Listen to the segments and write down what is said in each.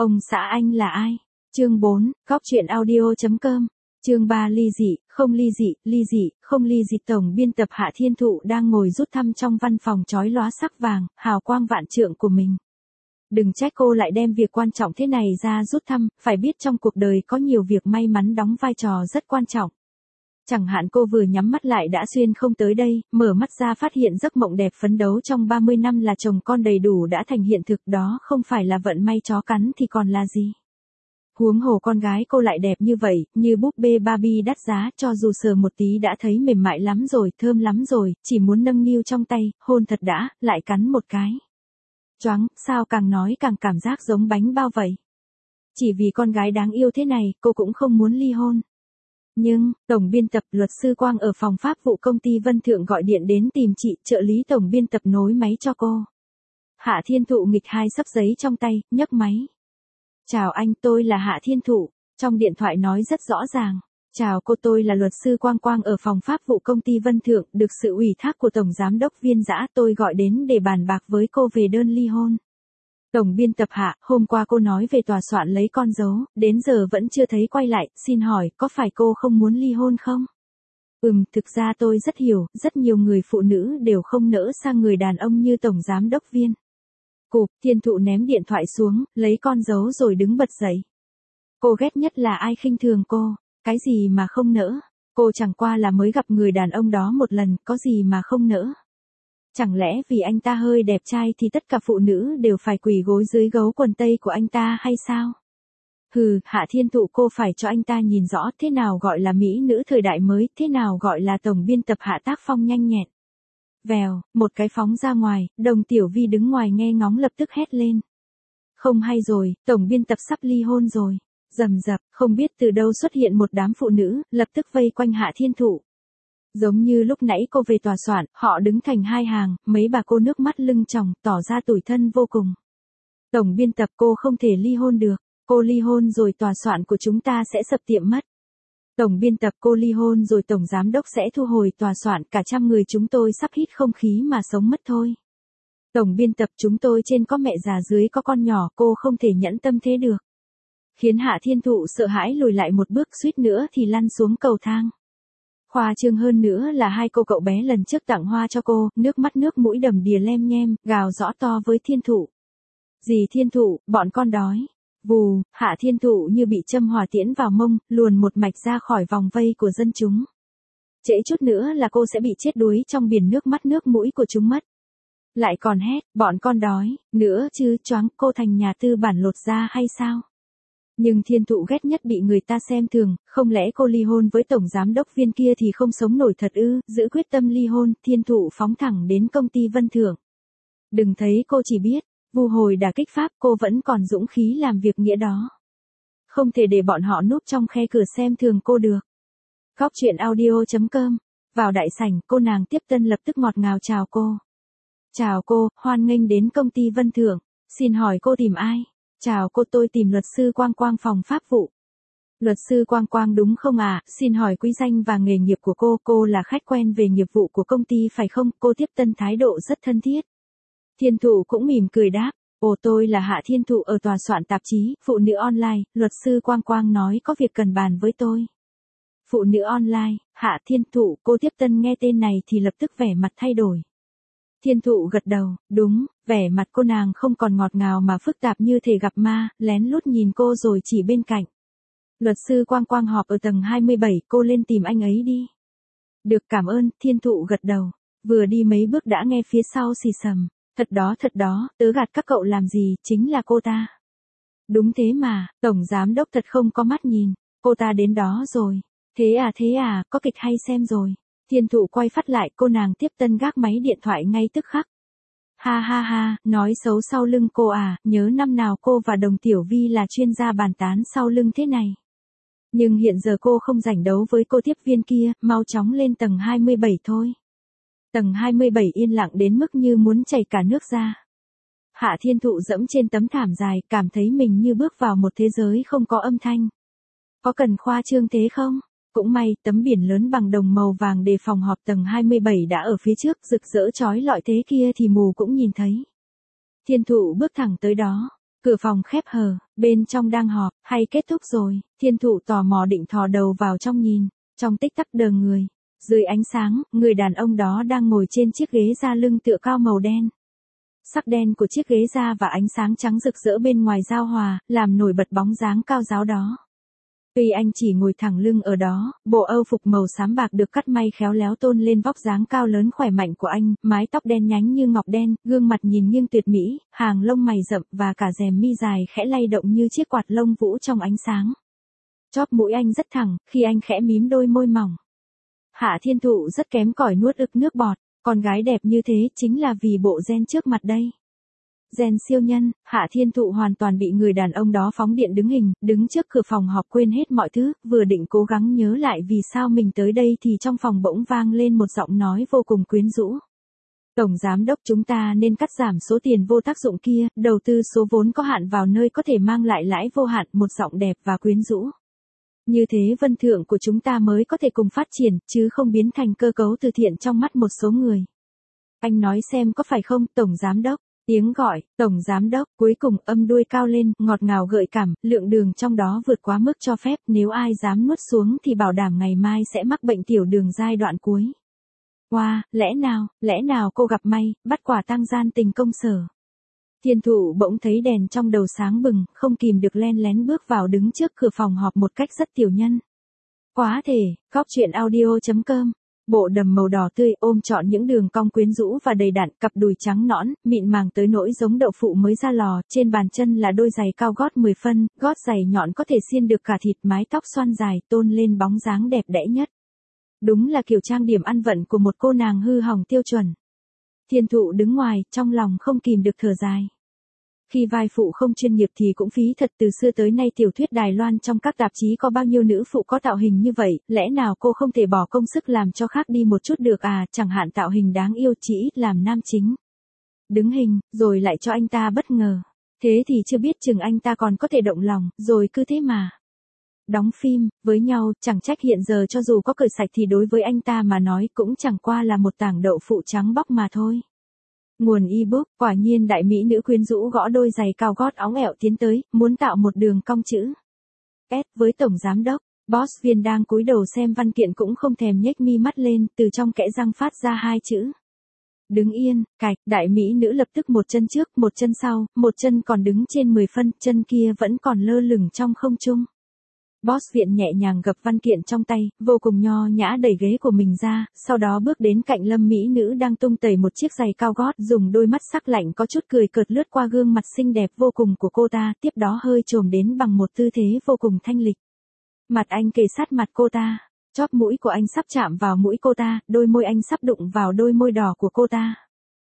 Ông xã anh là ai? Chương 4, Góc truyện audio.com. Chương 3 ly dị, không ly dị, ly dị, không ly dị. Tổng biên tập Hạ Thiên Thụ đang ngồi rút thăm trong văn phòng chói lóa sắc vàng, hào quang vạn trượng của mình. Đừng trách cô lại đem việc quan trọng thế này ra rút thăm, phải biết trong cuộc đời có nhiều việc may mắn đóng vai trò rất quan trọng. Chẳng hạn cô vừa nhắm mắt lại đã xuyên không tới đây, mở mắt ra phát hiện giấc mộng đẹp phấn đấu trong 30 năm là chồng con đầy đủ đã thành hiện thực, đó không phải là vận may chó cắn thì còn là gì. Huống hồ con gái cô lại đẹp như vậy, như búp bê Barbie đắt giá, cho dù sờ một tí đã thấy mềm mại lắm rồi, thơm lắm rồi, chỉ muốn nâng niu trong tay, hôn thật đã, lại cắn một cái. Choáng, sao càng nói càng cảm giác giống bánh bao vậy. Chỉ vì con gái đáng yêu thế này, cô cũng không muốn ly hôn. Nhưng, tổng biên tập luật sư Quang ở phòng pháp vụ công ty Vân Thượng gọi điện đến tìm chị, trợ lý tổng biên tập nối máy cho cô. Hạ Thiên Thụ nghịch hai xấp giấy trong tay, nhấc máy. Chào anh, tôi là Hạ Thiên Thụ. Trong điện thoại nói rất rõ ràng. Chào cô, tôi là luật sư Quang ở phòng pháp vụ công ty Vân Thượng, được sự ủy thác của Tổng Giám đốc Viên Dã, tôi gọi đến để bàn bạc với cô về đơn ly hôn. Tổng biên tập Hạ, hôm qua cô nói về tòa soạn lấy con dấu, đến giờ vẫn chưa thấy quay lại, xin hỏi, có phải cô không muốn ly hôn không? Thực ra tôi rất hiểu, rất nhiều người phụ nữ đều không nỡ sang người đàn ông như Tổng Giám đốc Viên. Cụp, Thiên Thụ ném điện thoại xuống, lấy con dấu rồi đứng bật dậy. Cô ghét nhất là ai khinh thường cô, cái gì mà không nỡ, cô chẳng qua là mới gặp người đàn ông đó một lần, có gì mà không nỡ. Chẳng lẽ vì anh ta hơi đẹp trai thì tất cả phụ nữ đều phải quỳ gối dưới gấu quần tây của anh ta hay sao? Hạ Thiên Thụ, cô phải cho anh ta nhìn rõ thế nào gọi là mỹ nữ thời đại mới, thế nào gọi là tổng biên tập Hạ tác phong nhanh nhẹn. Vèo, một cái phóng ra ngoài, Đồng Tiểu Vi đứng ngoài nghe ngóng lập tức hét lên. Không hay rồi, tổng biên tập sắp ly hôn rồi. Rầm rập, không biết từ đâu xuất hiện một đám phụ nữ, lập tức vây quanh Hạ Thiên Thụ. Giống như lúc nãy cô về tòa soạn, họ đứng thành hai hàng, mấy bà cô nước mắt lưng tròng, tỏ ra tủi thân vô cùng. Tổng biên tập, cô không thể ly hôn được, cô ly hôn rồi tòa soạn của chúng ta sẽ sập tiệm mất. Tổng biên tập, cô ly hôn rồi Tổng Giám đốc sẽ thu hồi tòa soạn, cả trăm người chúng tôi sắp hít không khí mà sống mất thôi. Tổng biên tập, chúng tôi trên có mẹ già dưới có con nhỏ, cô không thể nhẫn tâm thế được. Khiến Hạ Thiên Thụ sợ hãi lùi lại một bước, suýt nữa thì lăn xuống cầu thang. Khoa trương hơn nữa là hai cô cậu bé lần trước tặng hoa cho cô, nước mắt nước mũi đầm đìa lem nhem, gào rõ to với Thiên Thụ. Dì Thiên Thụ, bọn con đói. Vù, Hạ Thiên Thụ như bị châm hỏa tiễn vào mông, luồn một mạch ra khỏi vòng vây của dân chúng. Trễ chút nữa là cô sẽ bị chết đuối trong biển nước mắt nước mũi của chúng mất. Lại còn hét, bọn con đói, nữa chứ, choáng, cô thành nhà tư bản lột da hay sao? Nhưng Thiên Thụ ghét nhất bị người ta xem thường, không lẽ cô ly hôn với Tổng Giám đốc Viên kia thì không sống nổi thật ư? Giữ quyết tâm ly hôn, Thiên Thụ phóng thẳng đến công ty Vân Thượng. Đừng thấy cô chỉ biết vu hồi đả kích pháp, cô vẫn còn dũng khí làm việc nghĩa đó. Không thể để bọn họ núp trong khe cửa xem thường cô được. Góc truyện audio.com. Vào đại sảnh, cô nàng tiếp tân lập tức ngọt ngào chào cô. Chào cô, hoan nghênh đến công ty Vân Thượng. Xin hỏi cô tìm ai? Chào cô, tôi tìm luật sư Quang phòng pháp vụ. Luật sư Quang đúng không ạ? Xin hỏi quý danh và nghề nghiệp của cô là khách quen về nghiệp vụ của công ty phải không? Cô tiếp tân thái độ rất thân thiết. Thiên Thụ cũng mỉm cười đáp, ồ, tôi là Hạ Thiên Thụ ở tòa soạn tạp chí, Phụ nữ online, luật sư Quang nói có việc cần bàn với tôi. Phụ nữ online, Hạ Thiên Thụ, cô tiếp tân nghe tên này thì lập tức vẻ mặt thay đổi. Thiên Thụ gật đầu, đúng, vẻ mặt cô nàng không còn ngọt ngào mà phức tạp như thể gặp ma, lén lút nhìn cô rồi chỉ bên cạnh. Luật sư Quang họp ở tầng 27, cô lên tìm anh ấy đi. Được, cảm ơn, Thiên Thụ gật đầu, vừa đi mấy bước đã nghe phía sau xì xầm. Thật đó, tớ gạt các cậu làm gì, chính là cô ta. Đúng thế mà, Tổng Giám đốc thật không có mắt nhìn, cô ta đến đó rồi. Thế à, có kịch hay xem rồi. Thiên Thụ quay phát lại, cô nàng tiếp tân gác máy điện thoại ngay tức khắc. Ha, nói xấu sau lưng cô à, nhớ năm nào cô và Đồng Tiểu Vi là chuyên gia bàn tán sau lưng thế này. Nhưng hiện giờ cô không rảnh đấu với cô tiếp viên kia, mau chóng lên tầng 27 thôi. Tầng 27 yên lặng đến mức như muốn chảy cả nước ra. Hạ Thiên Thụ dẫm trên tấm thảm dài, cảm thấy mình như bước vào một thế giới không có âm thanh. Có cần khoa trương thế không? Cũng may, tấm biển lớn bằng đồng màu vàng đề phòng họp tầng 27 đã ở phía trước, rực rỡ chói lọi thế kia thì mù cũng nhìn thấy. Thiên Thụ bước thẳng tới đó. Cửa phòng khép hờ, bên trong đang họp, hay kết thúc rồi, Thiên Thụ tò mò định thò đầu vào trong nhìn, trong tích tắc đờ người. Dưới ánh sáng, người đàn ông đó đang ngồi trên chiếc ghế da lưng tựa cao màu đen. Sắc đen của chiếc ghế da và ánh sáng trắng rực rỡ bên ngoài giao hòa, làm nổi bật bóng dáng cao ráo đó. Tuy anh chỉ ngồi thẳng lưng ở đó, bộ âu phục màu xám bạc được cắt may khéo léo tôn lên vóc dáng cao lớn khỏe mạnh của anh, mái tóc đen nhánh như ngọc đen, gương mặt nhìn nghiêng tuyệt mỹ, hàng lông mày rậm và cả rèm mi dài khẽ lay động như chiếc quạt lông vũ trong ánh sáng. Chóp mũi anh rất thẳng, khi anh khẽ mím đôi môi mỏng. Hạ Thiên Thụ rất kém cỏi nuốt ực nước bọt, con gái đẹp như thế chính là vì bộ gen trước mặt đây. Gen siêu nhân, Hạ Thiên Thụ hoàn toàn bị người đàn ông đó phóng điện đứng hình, đứng trước cửa phòng họp quên hết mọi thứ, vừa định cố gắng nhớ lại vì sao mình tới đây thì trong phòng bỗng vang lên một giọng nói vô cùng quyến rũ. Tổng giám đốc, chúng ta nên cắt giảm số tiền vô tác dụng kia, đầu tư số vốn có hạn vào nơi có thể mang lại lãi vô hạn, một giọng đẹp và quyến rũ. Như thế vân thượng của chúng ta mới có thể cùng phát triển, chứ không biến thành cơ cấu từ thiện trong mắt một số người. Anh nói xem có phải không, Tổng giám đốc? Tiếng gọi, Tổng giám đốc, cuối cùng âm đuôi cao lên, ngọt ngào gợi cảm, lượng đường trong đó vượt quá mức cho phép, nếu ai dám nuốt xuống thì bảo đảm ngày mai sẽ mắc bệnh tiểu đường giai đoạn cuối. Wow, lẽ nào cô gặp may, bắt quả tang gian tình công sở. Thiên Thụ bỗng thấy đèn trong đầu sáng bừng, không kìm được len lén bước vào đứng trước cửa phòng họp một cách rất tiểu nhân. Quá thể, Cóc Truyện Audio.com. Bộ đầm màu đỏ tươi ôm trọn những đường cong quyến rũ và đầy đặn, cặp đùi trắng nõn, mịn màng tới nỗi giống đậu phụ mới ra lò, trên bàn chân là đôi giày cao gót 10 phân, gót giày nhọn có thể xiên được cả thịt, mái tóc xoăn dài tôn lên bóng dáng đẹp đẽ nhất. Đúng là kiểu trang điểm ăn vận của một cô nàng hư hỏng tiêu chuẩn. Thiên Thụ đứng ngoài, trong lòng không kìm được thở dài. Khi vai phụ không chuyên nghiệp thì cũng phí thật, từ xưa tới nay tiểu thuyết Đài Loan trong các tạp chí có bao nhiêu nữ phụ có tạo hình như vậy, lẽ nào cô không thể bỏ công sức làm cho khác đi một chút được à, chẳng hạn tạo hình đáng yêu chỉ ít làm nam chính. Đứng hình, rồi lại cho anh ta bất ngờ. Thế thì chưa biết chừng anh ta còn có thể động lòng, rồi cứ thế mà. Đóng phim, với nhau, chẳng trách hiện giờ cho dù có cởi sạch thì đối với anh ta mà nói cũng chẳng qua là một tảng đậu phụ trắng bóc mà thôi. Nguồn ebook, quả nhiên đại mỹ nữ quyến rũ gõ đôi giày cao gót óng ẹo tiến tới, muốn tạo một đường cong chữ S với tổng giám đốc. Boss Viên đang cúi đầu xem văn kiện cũng không thèm nhếch mi mắt lên, từ trong kẽ răng phát ra hai chữ. Đứng yên, cạch, đại mỹ nữ lập tức một chân trước, một chân sau, một chân còn đứng trên 10 phân, chân kia vẫn còn lơ lửng trong không trung. Boss Viện nhẹ nhàng gập văn kiện trong tay, vô cùng nho nhã đẩy ghế của mình ra, sau đó bước đến cạnh Lâm mỹ nữ đang tung tẩy một chiếc giày cao gót, dùng đôi mắt sắc lạnh có chút cười cợt lướt qua gương mặt xinh đẹp vô cùng của cô ta, tiếp đó hơi chồm đến bằng một tư thế vô cùng thanh lịch. Mặt anh kề sát mặt cô ta, chóp mũi của anh sắp chạm vào mũi cô ta, đôi môi anh sắp đụng vào đôi môi đỏ của cô ta.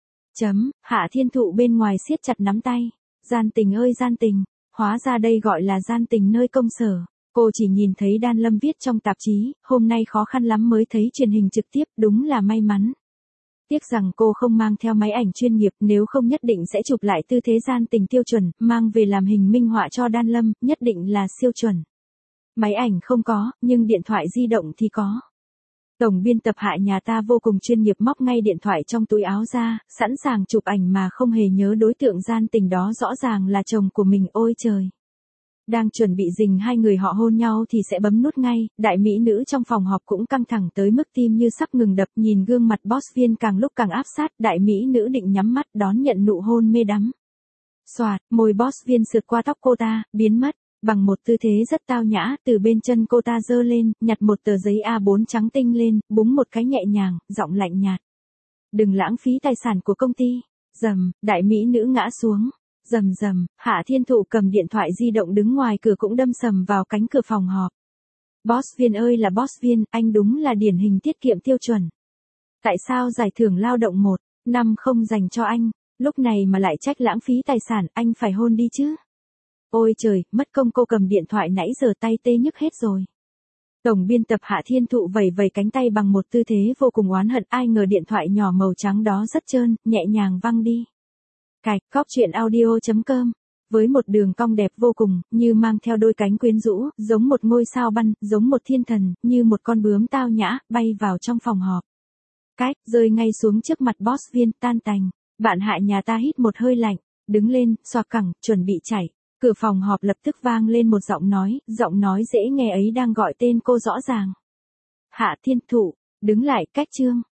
Hạ Thiên Thụ bên ngoài siết chặt nắm tay. Gian tình ơi gian tình, hóa ra đây gọi là gian tình nơi công sở. Cô chỉ nhìn thấy Đan Lâm viết trong tạp chí, hôm nay khó khăn lắm mới thấy truyền hình trực tiếp, đúng là may mắn. Tiếc rằng cô không mang theo máy ảnh chuyên nghiệp, nếu không nhất định sẽ chụp lại tư thế gian tình tiêu chuẩn, mang về làm hình minh họa cho Đan Lâm, nhất định là siêu chuẩn. Máy ảnh không có, nhưng điện thoại di động thì có. Tổng biên tập Hạ nhà ta vô cùng chuyên nghiệp móc ngay điện thoại trong túi áo ra, sẵn sàng chụp ảnh mà không hề nhớ đối tượng gian tình đó rõ ràng là chồng của mình, ôi trời. Đang chuẩn bị dình hai người họ hôn nhau thì sẽ bấm nút ngay, đại mỹ nữ trong phòng họp cũng căng thẳng tới mức tim như sắp ngừng đập, nhìn gương mặt Boss Viên càng lúc càng áp sát, đại mỹ nữ định nhắm mắt đón nhận nụ hôn mê đắm. Xoạt, môi Boss Viên sượt qua tóc cô ta, biến mất, bằng một tư thế rất tao nhã, từ bên chân cô ta giơ lên, nhặt một tờ giấy A4 trắng tinh lên, búng một cái nhẹ nhàng, giọng lạnh nhạt. Đừng lãng phí tài sản của công ty. Rầm, đại mỹ nữ ngã xuống. Rầm rầm, Hạ Thiên Thụ cầm điện thoại di động đứng ngoài cửa cũng đâm sầm vào cánh cửa phòng họp. Boss Viên ơi là Boss Viên, anh đúng là điển hình tiết kiệm tiêu chuẩn. Tại sao giải thưởng lao động 1 năm không dành cho anh, lúc này mà lại trách lãng phí tài sản, anh phải hôn đi chứ. Ôi trời, mất công cô cầm điện thoại nãy giờ tay tê nhức hết rồi. Tổng biên tập Hạ Thiên Thụ vẩy vẩy cánh tay bằng một tư thế vô cùng oán hận, ai ngờ điện thoại nhỏ màu trắng đó rất trơn, nhẹ nhàng văng đi. Cạch, Cóc Truyện Audio.com. Với một đường cong đẹp vô cùng, như mang theo đôi cánh quyến rũ, giống một ngôi sao băng, giống một thiên thần, như một con bướm tao nhã, bay vào trong phòng họp. Cách, rơi ngay xuống trước mặt Boss Viên, tan tành. Bạn Hạ nhà ta hít một hơi lạnh. đứng lên, xoạc cẳng, chuẩn bị chạy. Cửa phòng họp lập tức vang lên một giọng nói dễ nghe ấy đang gọi tên cô rõ ràng. Hạ Thiên Thụ, đứng lại, cách Trương.